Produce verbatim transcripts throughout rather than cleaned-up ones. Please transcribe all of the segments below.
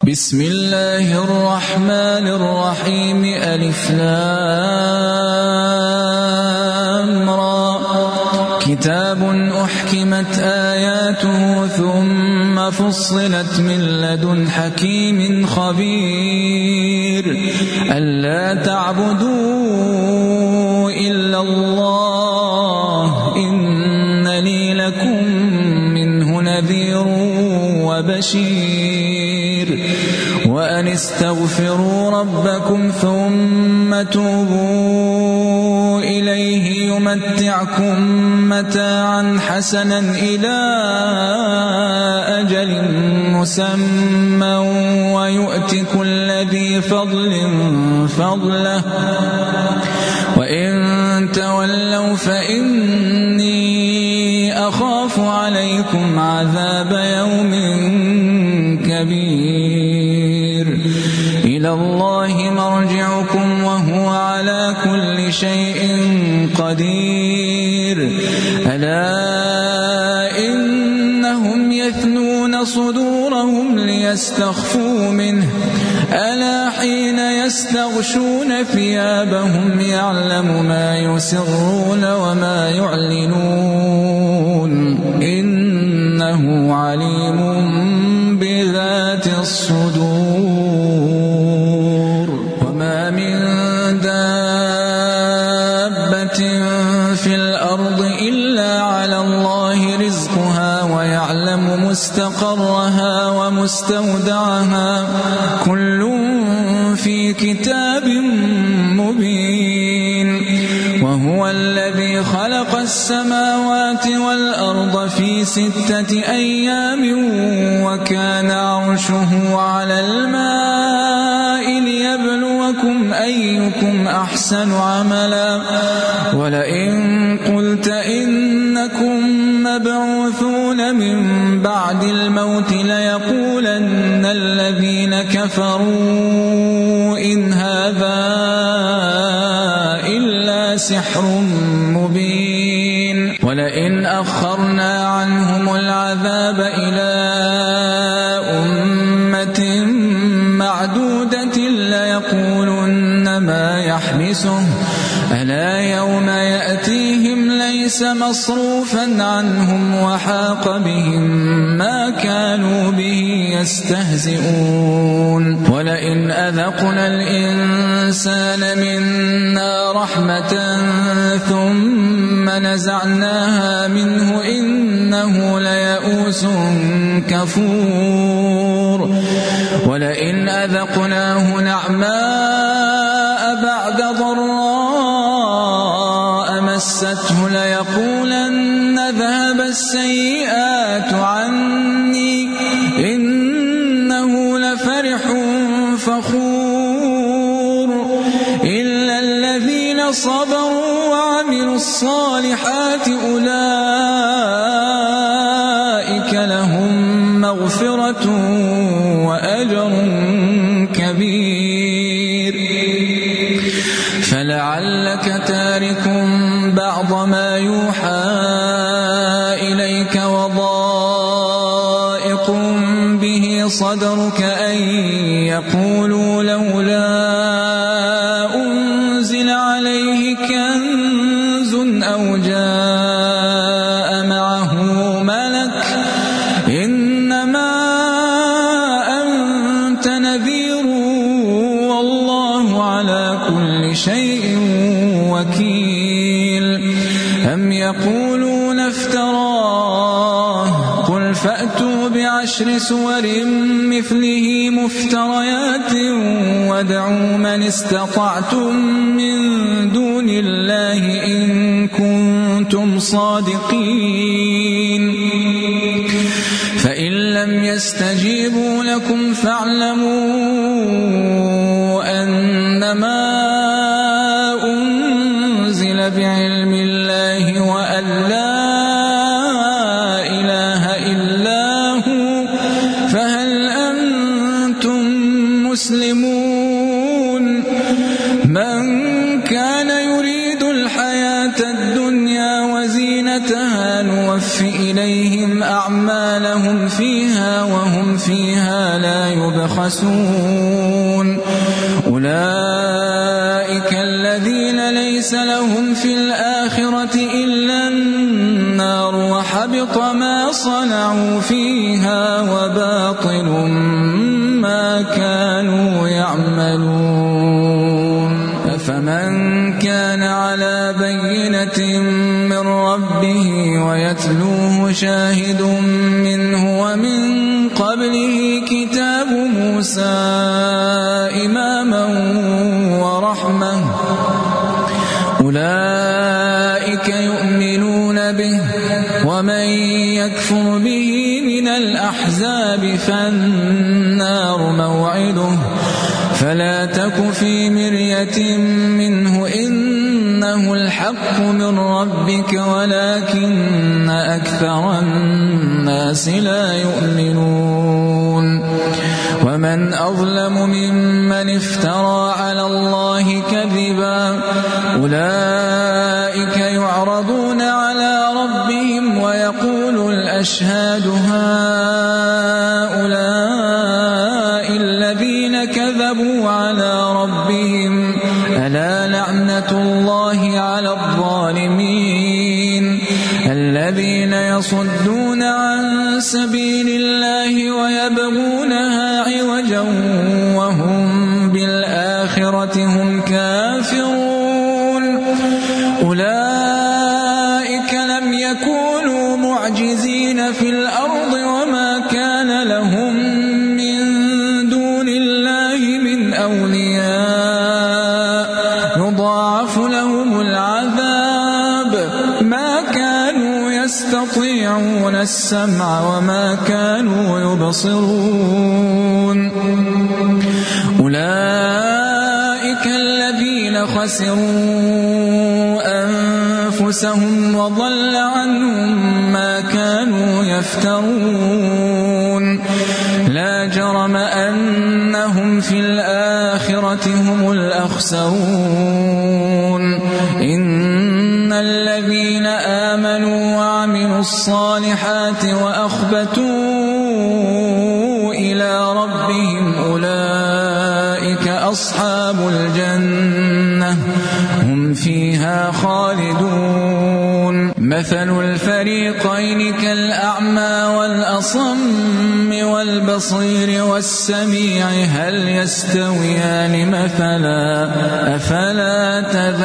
بسم الله الرحمن الرحيم ألف لام را كتاب أحكمت آياته ثم فصلت من لدن حكيم خبير ألا تعبدوا إلا الله إنني لكم منه نذير وبشير وأن استغفروا ربكم ثم توبوا إليه يمتعكم متاعا حسنا إلى أجل مسمى ويؤت كل ذي فضل فضله وإن تولوا فإني أخاف عليكم عذاب يوم كبير إلى الله مرجعكم وهو على كل شيء قدير ألا إنهم يثنون صدورهم ليستخفوا منه ألا حين يستغشون ثيابهم يعلم ما يسرون وما يعلنون إنه عليم بذات الصدور وما من دابة في الأرض إلا على الله رزقها ويعلم مستقرها ومستودعها كل في كتاب مبين وهو الذي خلق السماوات والأرض في ستة أيام وكان عرشه على الماء ليبلوكم أيكم أحسن عملا ولئن قلت إنكم مبعوثون من بعد الموت ليقولن الذين كفروا إن هذا إلا سحر مبين ولئن أخرنا عنهم العذاب إلى أمة معدودة ليقولن ما يحبسه ألا يوم يأتيهم ليس مصروفا عنهم وحاق بهم ما كانوا به يستهزئون ولئن أذقنا الإنسان منا رحمة ثم نزعناها منه إنه ليئوس كفور ولئن أذقناه نعماء بعد ضراء مسته ليقولن ذهب السيئات عني إنه لفرح فخور إلا الذين صبروا وعملوا الصالحات أولئك لهم مغفرة وأجر كبير فلعلك تارك بعض ما يوحى إليك وضائق به صدرك أن يقولوا لولا أنزل عليه كنز أو جاء معه ملك إنما أنت نذير والله على كل شيء وكيل أم يقولون افتراه قل فأتوا بعشر سور مثله مفتريات وادعوا من استطعتم من دون الله إن كنتم صادقين فإن لم يستجيبوا لكم فاعلموا أنما أنزل بعلم الله وأن لا إله إلا هو فهل أنتم مسلمون من كان يريد الحياة الدنيا وزينتها نوفي إليهم أعمالهم فيها وهم فيها لا ولا يبخسون أولئك الذين ليس لهم في الآخرة إلا النار وحبط ما صنعوا فيها وباطل ما كانوا يعملون أفمن كان على بينة من ربه ويتلوه شاهد منه ومن قبله كتاب موسى إماما ورحمة أولئك يؤمنون به ومن يكفر به من الأحزاب فالنار موعده فلا تك في مرية منه إنه الحق من ربك ولكن أكثر الناس لا يؤمنون ومن أظلم ممن افترى على الله كذبا أولئك يعرضون على ربهم ويقول الأشهاد هؤلاء الذين كذبوا على ربهم ألا لعنة الله على الظالمين الذين يصدون عن سبيل الله ويبغونها عوجا وهم بالآخرة هم كافرون أولئك لم يكونوا معجزين في الأرض وما كان لهم من دون الله من أولياء يضاعف لهم العذاب ما كانوا يستطيعون السمع وما كانوا يبصرون أولئك الذين خسروا أنفسهم وضل عنهم ما كانوا يفترون لا جرم أنهم في الآخرة هم الأخسرون إن الذين آمنوا وعملوا الصالحات وأخبتوا إلى ربهم أولئك أصحاب الجنة هم فيها خالدون مثل الفريقين كالأعمى والأصم والبصير والسميع هل يستويان مثلا أفلا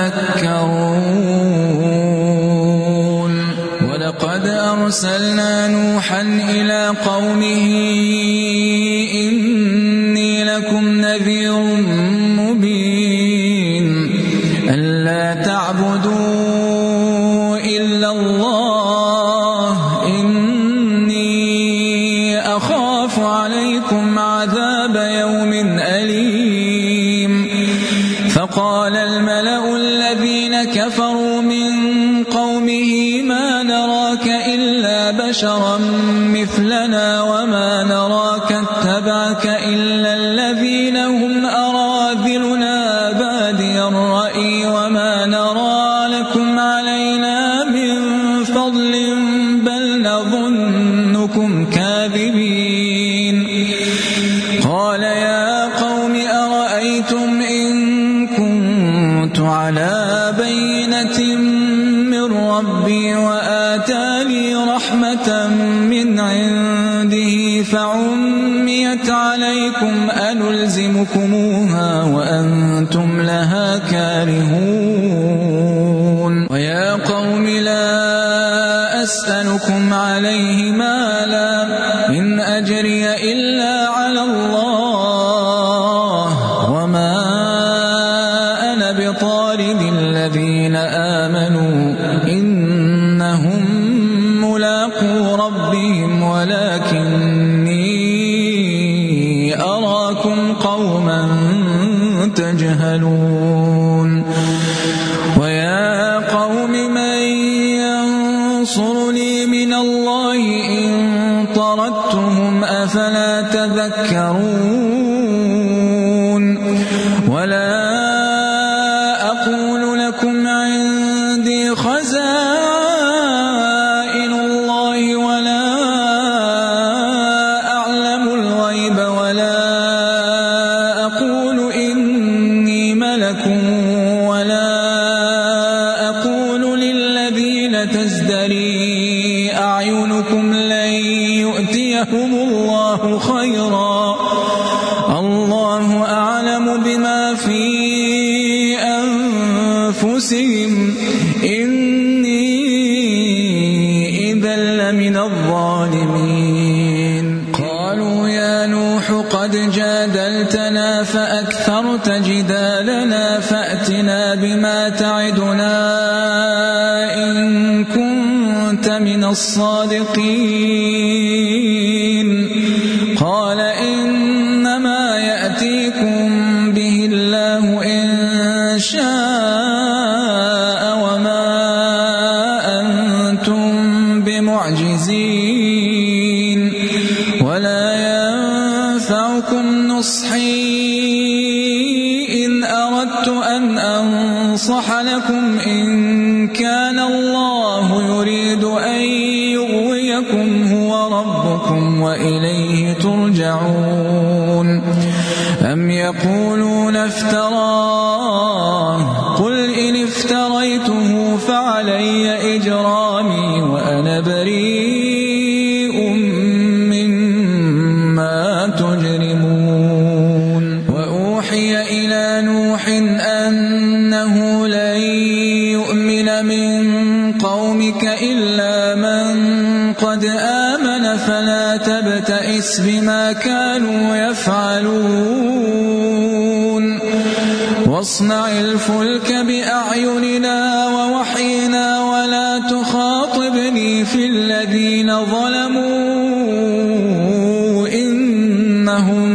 تذكرون ولقد أرسلنا نوحا إلى قومه إني لكم نذير مبين ألا تعبدوا إلا الله إني أخاف عليكم عذاب يوم أليم فقال الملأ الذين كفروا من قومه ما نراك إلا بشرا مثلنا وما نراك اتبعك إلا الذين هم أراذلنا بادي الرأي وما نرى لكم علينا من فضل بل نظنكم كاذبين قال يا قوم أرأيتم إن كنت على بينة من ربي وآتاني رحمة من عنده فعميت عليكم أنلزمكموها وأنتم لها كارهون ويا قوم لا أسألكم عليه مالا إن أجري إلا على الله وما أنا بطارد الذين آمنوا إنهم ملاقو ربهم ولكني أراكم قوما تجهلون ويا قوم من ينصرني من الله إن طردتهم أفلا تذكرون ولا أقول لكم عندي خزائن الله ولا أعلم الغيب ولا نوح قد جادلتنا فأكثرت جدالنا فأتنا بما تعدنا إن كنت من الصادقين قال إنما يأتيكم به الله إن شاء وما أنتم بمعجزين ولا ينفعكم نصحي إن أردت أن أنصح لكم إن كان الله يريد أن يغويكم هو ربكم وإليه ترجعون أم يقولون افتراه قل إن افتريته فعلي إجرامي وأنا بريء مما تجرمون وأوحي إلى نوح أنه لن يؤمن من قومك إلا من قد آمن فلا تبتئس بما كانوا يفعلون واصنع الفلك بأعيننا ووحينا ولا تخاطبني في الذين ظلموا إنهم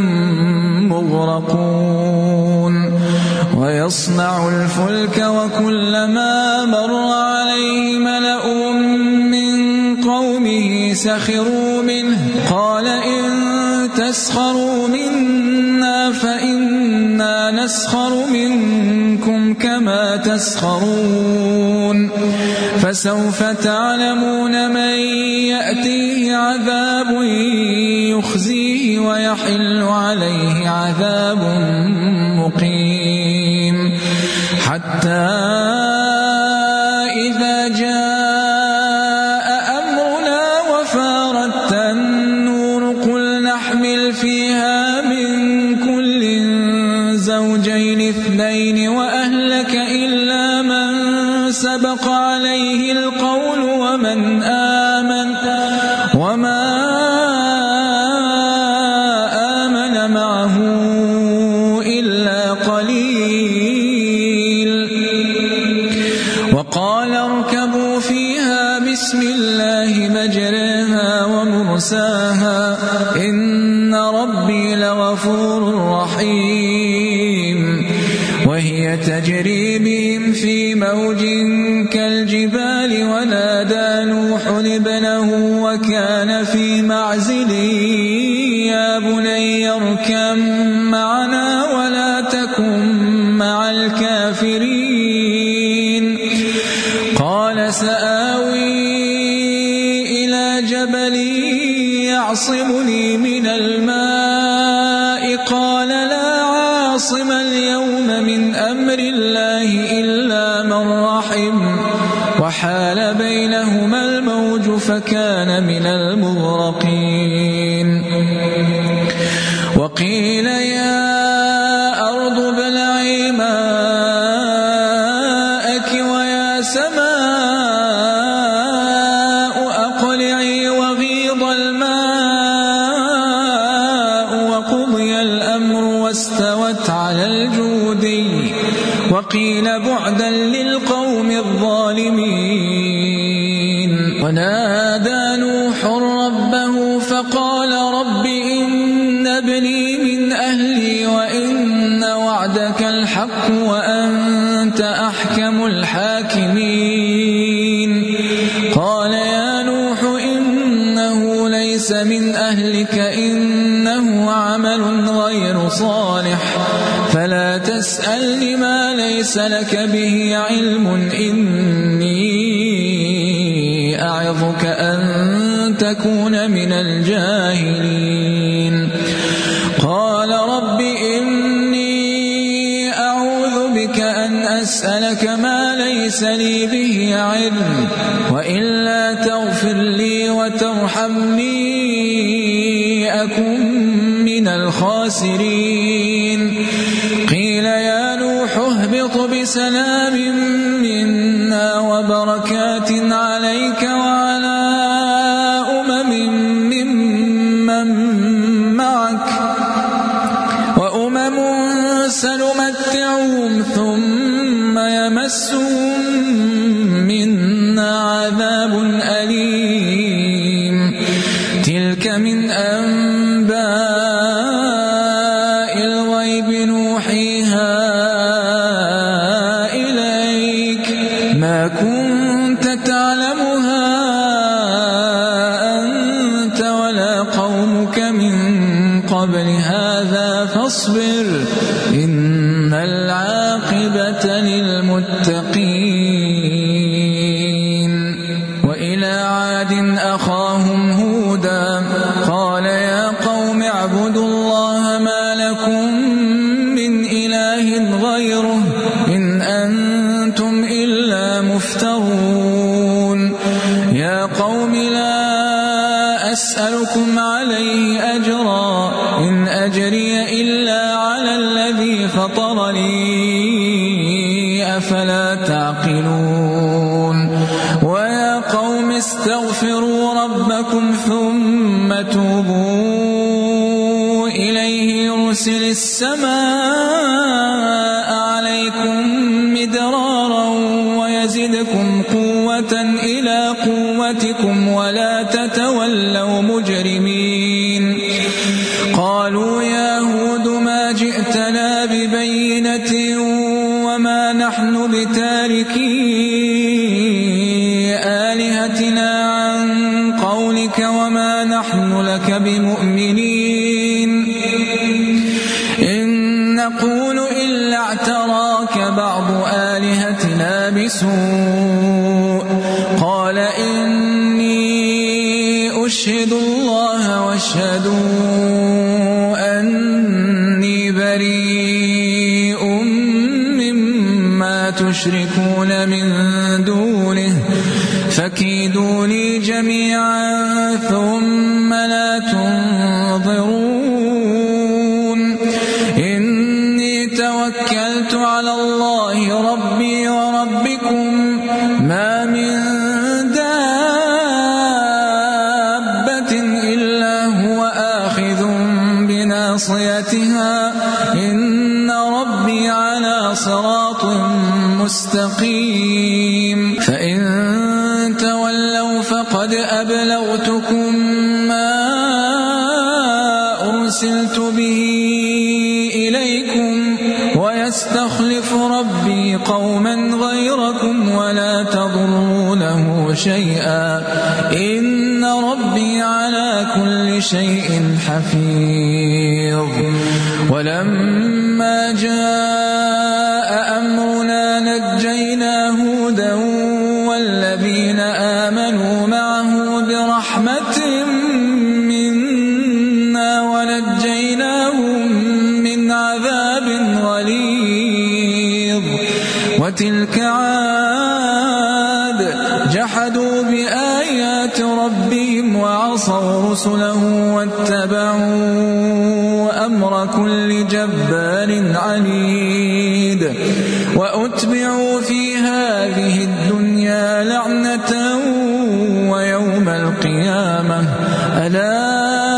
مغرقون ويصنع الفلك وكلما مر عليه ملأ من قومه سخروا منه قال إن تسخروا منا فإنا نسخر منكم كما تسخرون فسوف تعلمون من يأتيه عذاب يخزيه ويحل عليه عذاب مقيم حتى إذا جاء أمرنا وفارت النور قل نحمل فيها من كل زوجين اثنين وأهلك إلا من سبق عليه القول ومن آمن وما آمن معه إلا قليل وقال اركبوا فيها بسم الله مجريها ومرساها إن ربي لغفور رحيم وهي تجري بهم في موج كالجبال ونادى نوح ابنه وكان في معزل يا بني اركب معنا ولا تكن مع الكافرين قال سآوي إلى جبل يعصمني من الماء قال لا عاصم اليوم من أمر الله إلا من رحم وحال بينهما الموج فكان من المغرقين وقيل يا أرض ابلعي ماءك ويا سماء أقلعي وغيض الماء وقضي الأمر واستوت على الجودي وقيل بعدا للقوم الظالمين ونادى نوح ربه فقال رب إن ابني من أهلي وإن وعدك الحق وأنت أحكم الحاكمين قال يا نوح إنه ليس من أهلك إنه عمل غير صالح فلا تسألني ما ليس لك به علم إني أعظك أن تكون من الجاهلين قال رب إني أعوذ بك أن أسألك ما ليس لي به علم وإلا تغفر لي وترحمني أكن من الخاسرين قيل يا نوح اهبط بسلام منا وبركات عليك وعلى أمم ممن معك يمسهم منا عذاب أليم تلك من أنباء الغيب نوحيها إليك ما كنت تعلمها أنت ولا قومك من قبل هذا فاصبر إن العاقبة للمتقين وإلى عاد أخاهم هودا قال يا قوم اعبدوا الله ما لكم من إله غيره إن أنتم إلا مفترون يا قوم لا أسألكم عليه أجرا إن أجري إلا على الذي فطرني أفلا تعقلون ويا قوم استغفروا ربكم ثم توبوا إليه يرسل السماء عليكم مدرارا ويزدكم قوة إلى قوتكم ولا تتولوا مجرمين قالوا يا هود ما جئتنا ببينة وما نحن بتاركي آلهتنا عن قولك وما نحن لك بمؤمنين إن نقول إلا اعتراك بعض آلهتنا بسوء قال إني أشهد الله واشهدوا أني بريء مما تشركون من دونه فكيدوني جميعا ثم لا تنظرون إني توكلت على الله ربي وربكم ما من دابة إلا هو آخذ بناصيتها إن ربي على صراط مستقيم فإن تولوا فقد أبلغتكم ما أرسلت به إليكم ويستخلف ربي قوما غيركم ولا تضرونه شيئا إن ربي على كل شيء حفيظ ولما جاء أمرنا نجينا هودا والذين آمنوا معه برحمة منا ونجيناهم من عذاب غليظ وتلك عاد جحدوا بآيات ربهم وعصوا رسله واتبعوا أمر كل جبار عنيد وأتبعوا في هذه الدنيا لعنة ويوم القيامة ألا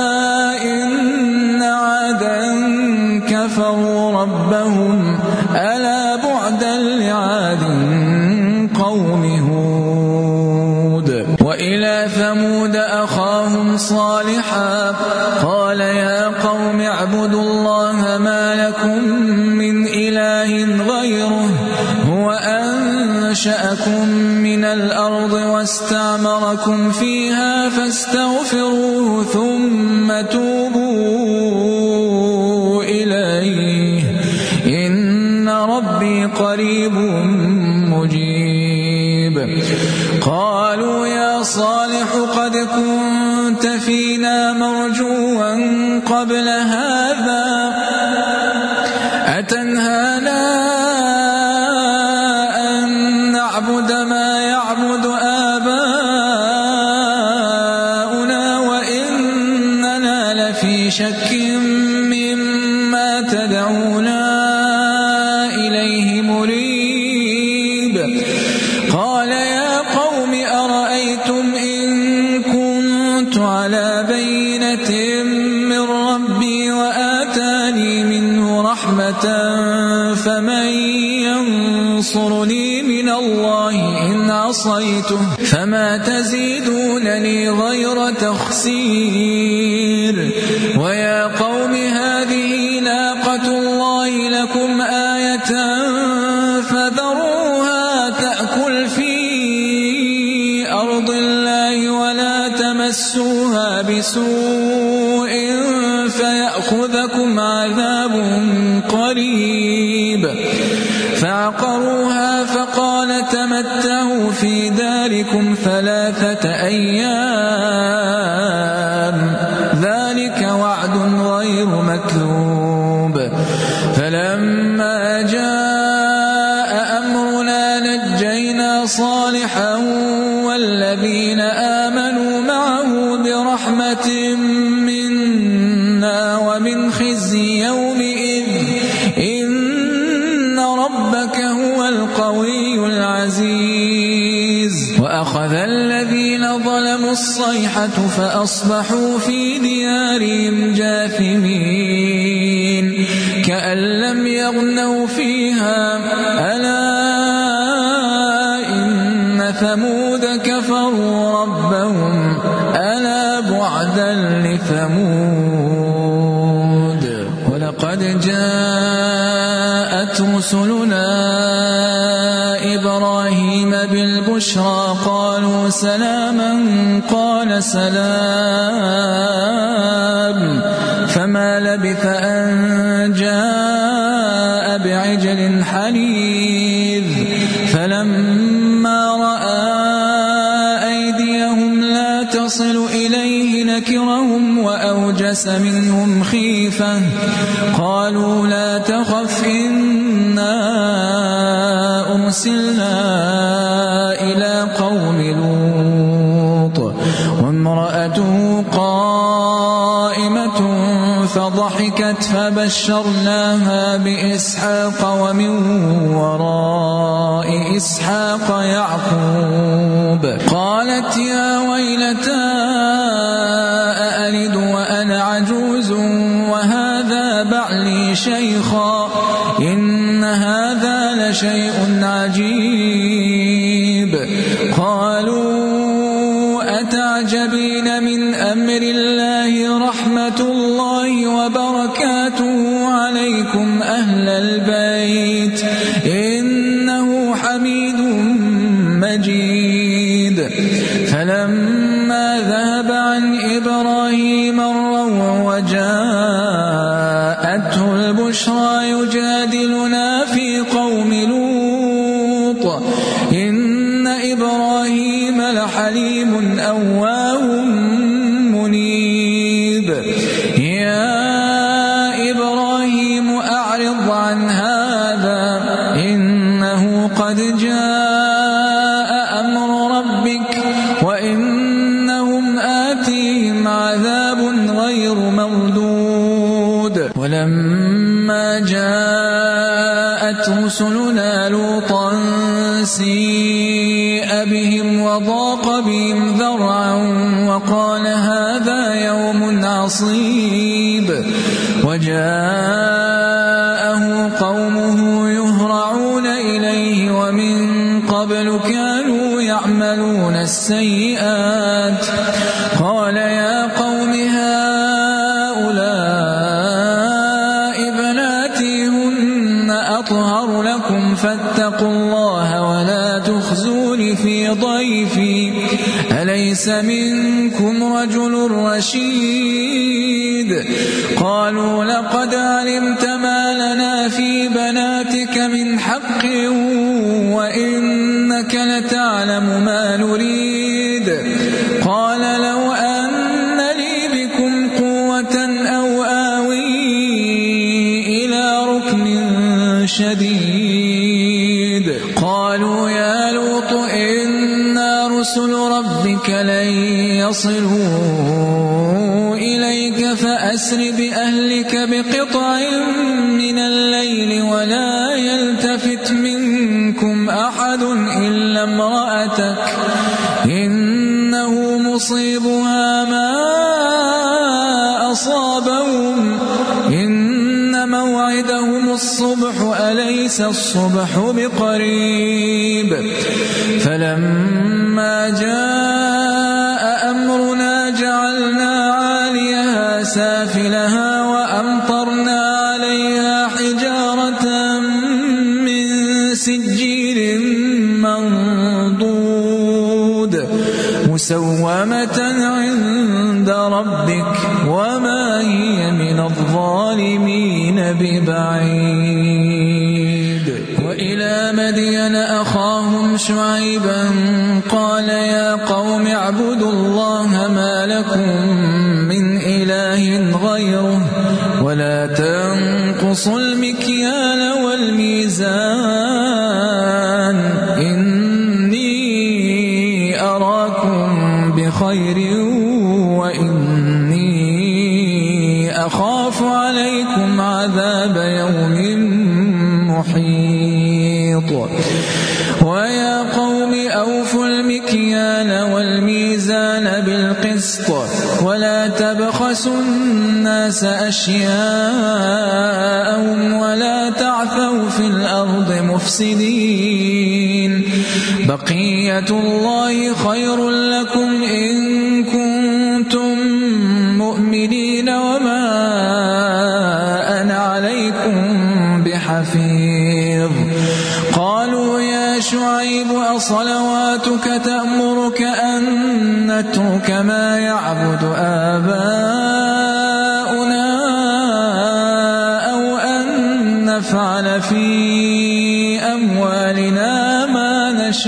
إن عادا كفروا ربهم ألا بعدا لعاد قوم هود وإلى ثمود أخاهم صالحا قال يا قوم اعبدوا الله ما لكم من إله غيره هو أنشأكم من الأرض واستعمركم فيها فاستغفروه ثم توبوا إليه إن ربي قريب مجيب قالوا يا صالح قد كنت فينا مرجوا قبل هذا أتنهانا أن نعبد ما يعبد آباؤنا وإننا لفي شك مما تدعونا إليه مريب قال يا قوم أرأيتم إن كنت على بينة من ربي وآتاني منه رحمة فمن ينصرني من الله إن عصيته فما تزيدونني غير تخسير ويا قوم هذه ناقة الله لكم آية فذروها تأكل في أرض الله ولا تمسوها بسوء فيأخذكم عذاب قريب فعقروها فقال تمتعوا في داركم ثلاثة أيام ذلك وعد غير مكذوب فلما جاء أمرنا نجينا صالحا والذين آمنوا معه برحمة منا ومن خزي يومئذ إن ربك هو القوي العزيز وأخذ الذين ظلموا الصيحة فأصبحوا في ديارهم جاثمين كأن لم يغنوا فيها ألا إن ثمود كفروا ربهم ألا بعدا لثمود ولقد جاءت رسلنا إبراهيم بالبشرى قالوا سلاما قال سلام فما لبث أن جاء بعجل حنيذ فلما رأى أيديهم لا تصل إليه نكرهم وأوجس منهم خيفة قالوا لا تخف إنا أرسلنا إلى قوم لوط وامرأته قائمة فضحكت فبشرناها بإسحاق ومن وراء إسحاق يعقوب قالت يا ويلتى أألد وأنا عجوز وهذا بعلي شيخا إن هذا لشيء عجيب قالوا أتعجبين من أمر الله رحمة الله وبركاته عليكم أهل البيت إنه حميد مجيد فلما ذهب عن إبراهيم الروع وجاءته البشرى يجادلنا في قوم لوط إن إبراهيم لحليم أواه منيب يا إبراهيم أعرض عن هذا إنه قد جاء أمر ربك وإنهم آتيهم عذاب غير مردود ولما جاءت رسلنا لوطا سيء بهم وضاق بهم ذرعا وقال هذا يوم عصيب وجاءه قومه يهرعون إليه ومن قبل كانوا يعملون السيئات قال يا قوم هؤلاء بناتي هن أطهر لكم فاتقوا الله ولا تخزون في ضيفي أليس منكم رجل رشيد قالوا لقد علمت ما لنا في بناتك من حق وإنك لتعلم ما نريد قال لو أن لي بكم قوة أو آوي إلى ركن شديد قالوا يا لوط إنا رسل ربك لن يصلوا إليك فأسر بأهلك بقطع من الليل ولا يلتفت منكم أحد إلا امرأتك إنه مصيبها ما أصابهم إن موعدهم الصبح أليس الصبح بقريب فلما جاء أمرنا جعلنا عاليها سافلها وأمطرنا عليها حجارة من سجيل منضود مسومة عند ربك وما هي من الظالمين ببعيد. وإلى مدين أخاهم شعيبا قال يا قوم اعبدوا الله ما لكم من إله غيره ولا تنقصوا المكيال والميزان إني أراكم بخير وإني أخاف عليكم عذاب يوم محيط. ويا قوم أوفوا المكيال والميزان بالقسط ولا تبخسوا الناس أشياءهم ولا تعثوا في الأرض مفسدين بقية الله خير لكم إن كنتم مؤمنين وما أنا عليكم بحفيظ. قالوا يا شعيب أصلواتك تأمرك أن نترك ما يعبد آباؤنا أو أن نفعل في أموالنا ما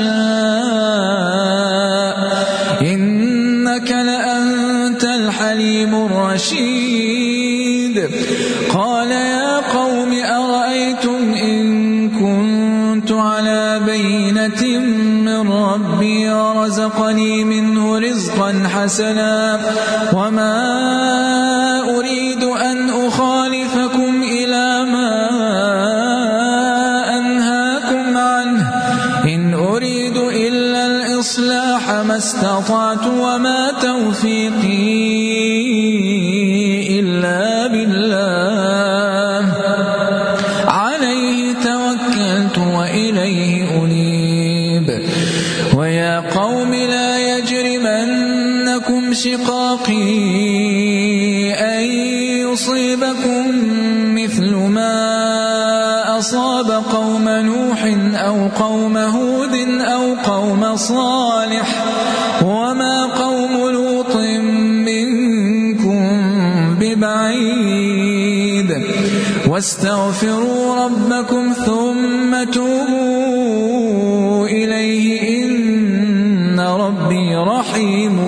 نشاء إنك لأنت الحليم الرشيد. قال يا قوم أرأيتم إن كنت على بينة من ربي ورزقني منه رزقا حسنا وما أريد أن أخالفكم إلى ما أنهاكم عنه إن أريد إلا الإصلاح ما استطعت وما توفيقي إلا بالله عليه توكلت وإليه أنيب. ويا قوم لا يجرمنكم شقاقي أن يصيبكم مثل ما أصاب قوم نوح أو قوم هود أو قوم صالح وما قوم لوط منكم ببعيد. واستغفروا ربكم ثم توبوا إليه إن ربي رحيم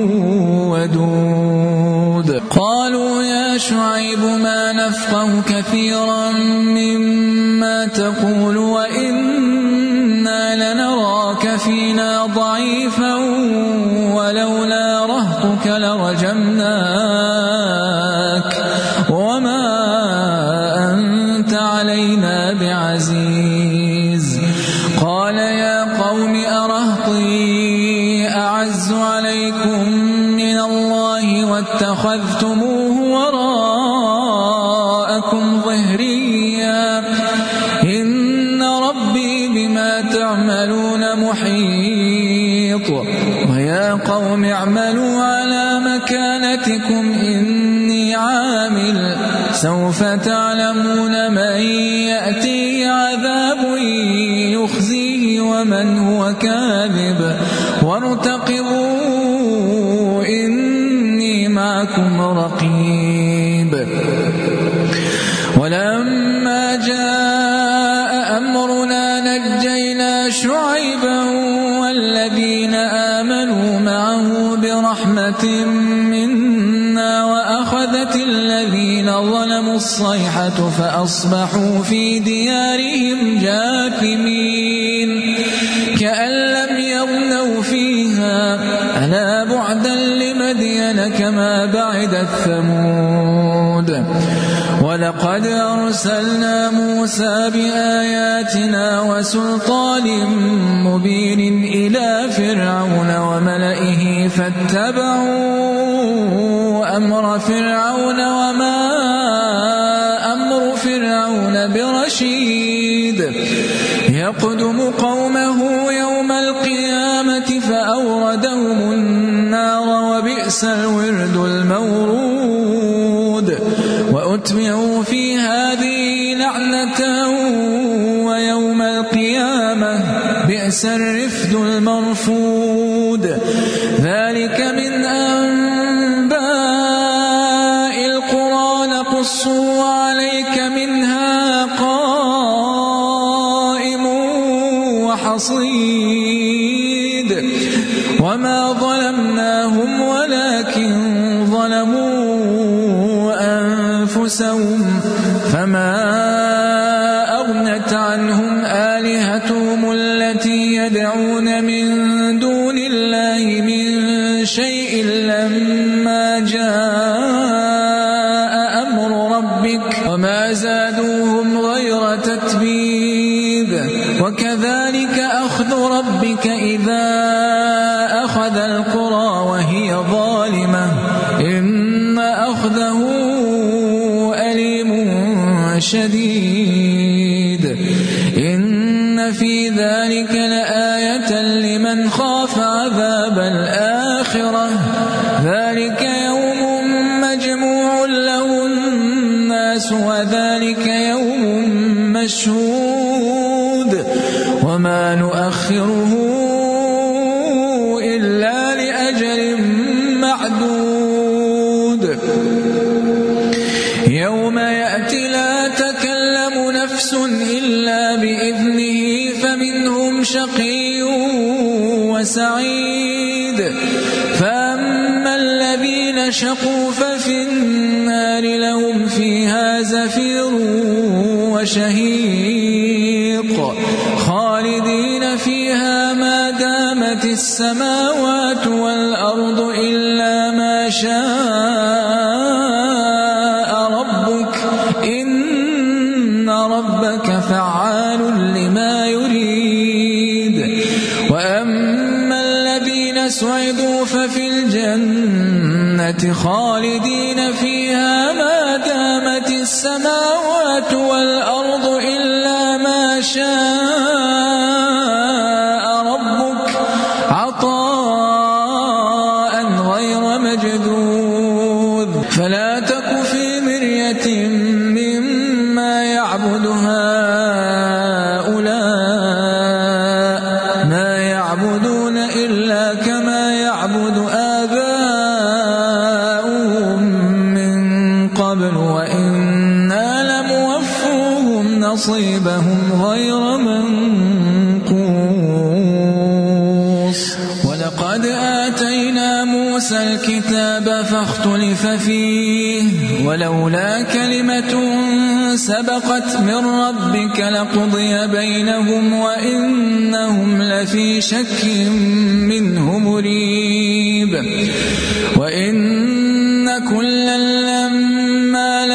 ودود. قالوا يا شعيب ما نفقه كثيرا مما تقول وإنا لنراك فينا ضعيفا ولولا رهطك لرجمناك وما أنت علينا بعزيز. قال يا قوم أرهطي أعز عليكم من الله واتخذتموه وراءكم ظهريا إن ربي بما تعملون محيط. ويا قوم اعملوا على مكانتكم إني عامل سوف تعلمون من يأتي عذاب يخزيه ومن هو كاذب وارتقبوا إني معكم رقيب. ولما جاء أمرنا نجينا شعيبا والذين آمنوا معه برحمة منا وأخذت الذين ظلموا الصيحة فأصبحوا في ديارهم جاثمين كأن لم يغنوا فيها ألا بعدا لمدين كما بعدت ثمود. ولقد أرسلنا موسى بآياتنا وسلطان مبين إلى فرعون وملئه فاتبعوا أمر فرعون وما أمر فرعون برشيد يقدم قومه يوم القيامة فأوردهم النار وبئس الورد المورود وأتبعوا في هذه لعنة ويوم القيامة بئس الرفد المرفود ذلك من أنباء القرى نقصه عليك منها قائم وحصيد وما ظلمناهم ولكن ظلموا أنفسهم فما أغنت عنهم آلهتهم التي يدعون من دون الله من شيء لما جاء أمر ربك وما زادوهم غير تتبيب وكذلك أخذ ربك إذا أخذ القرى وهي ظالمة إن أخذه أليم شديد إن في ذلك لآية لمن خاف عذاب الآخرة ذلك يوم مجموع له الناس وذلك يوم مشهود وما نؤخره إلا لأجل معدود يوم يأتي لا تكلم نفس إلا بإذنه فمنهم شقي وسعيد فأما الذين شقوا ففي النار لهم فيها زفير وشهيق خالدين فيها ما دامت السماوات والأرض إلا ما شاء ربك إن ربك فعال لما يريد وأما الذين سعدوا ففي الجنة خالدين فيها ما دامت السماوات والأرض إلا ما شاء ربك عطاء غير مجذوذ فلا تك في مرية مما يعبد هؤلاء ما يعبدون إلا كما يعبد آباؤهم من قبل وإنا لموفوهم نصيبهم غير منقوص ولقد آتينا موسى الكتاب فاختلف فيه ولولا كلمة سبقت من ربك لقضي بينهم وإنهم لفي شك منه مريب وإن كلا لما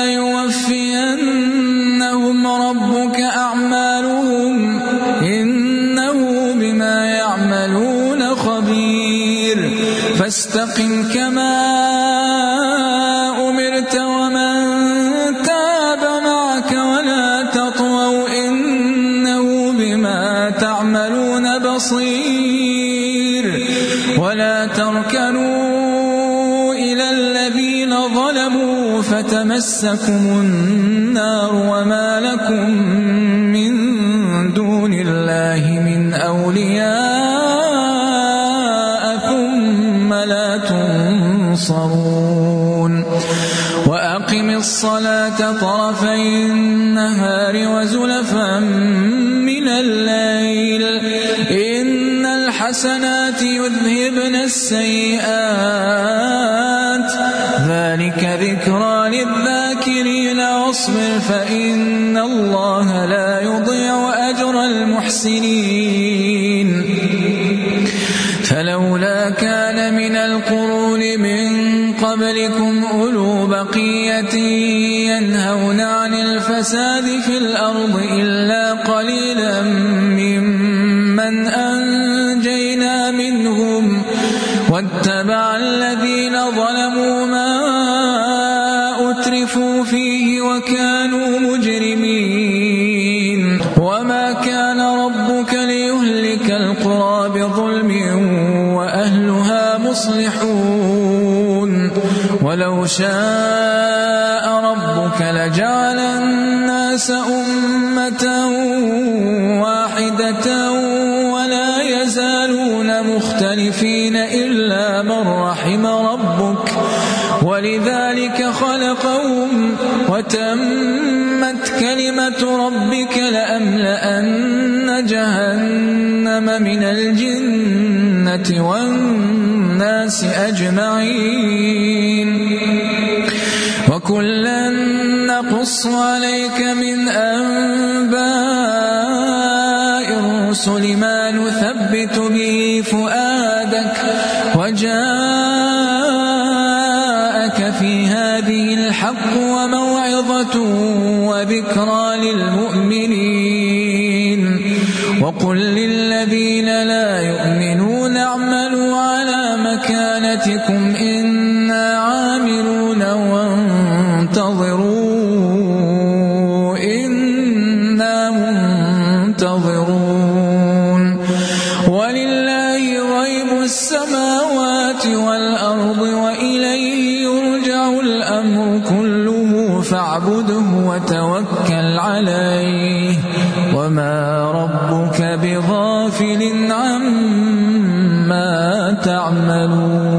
ليوفينهم ربك أعمالهم إنه بما يعملون خبير فاستقم كما أمرت ومن تاب معك ولا تطغوا إنه بما تعملون بصير ولا تركنوا إلى الذين ظلموا فتمسكم النار وما لكم من دون الله من أولياء ثم لا تنصرون وأقم الصلاة طرفي النهار وزلفا من الليل إن الحسنات يذهبن السيئات ذلك ذكرى للذاكرين واصبر فإن الله لا يضيع أجر المحسنين فلولا كان من القرون من قبلكم أولو بقية ينهون عن الفساد في الأرض إلا قليلا ممن أنجينا منهم واتبع الذين ظلموا ما أترفوا فيه وكانوا المجرمين وما كان ربك ليهلك القرى بظلم وأهلها مصلحون ولو شاء ربك لجعل الناس أمة واحدة ولا يزالون مختلفين إلا من رحم ربك ولذلك خلقهم وتمت كلمة ربك لأملأن جهنم من الجنة والناس أجمعين وكلا نقص عليك من أنباء الرسل ما نثبت به فؤادك وجاءك في هذه الحق وموعظة وذكرى للمؤمنين وقل للذين لا يؤمنون اعملوا على مكانتكم إنا عاملون وانتظروا إنا منتظرون ولله غيب السماوات والأرض وإليه يرجع الأمر كله فاعبده وتوكل عليه وما ربك بغافل عما تعملون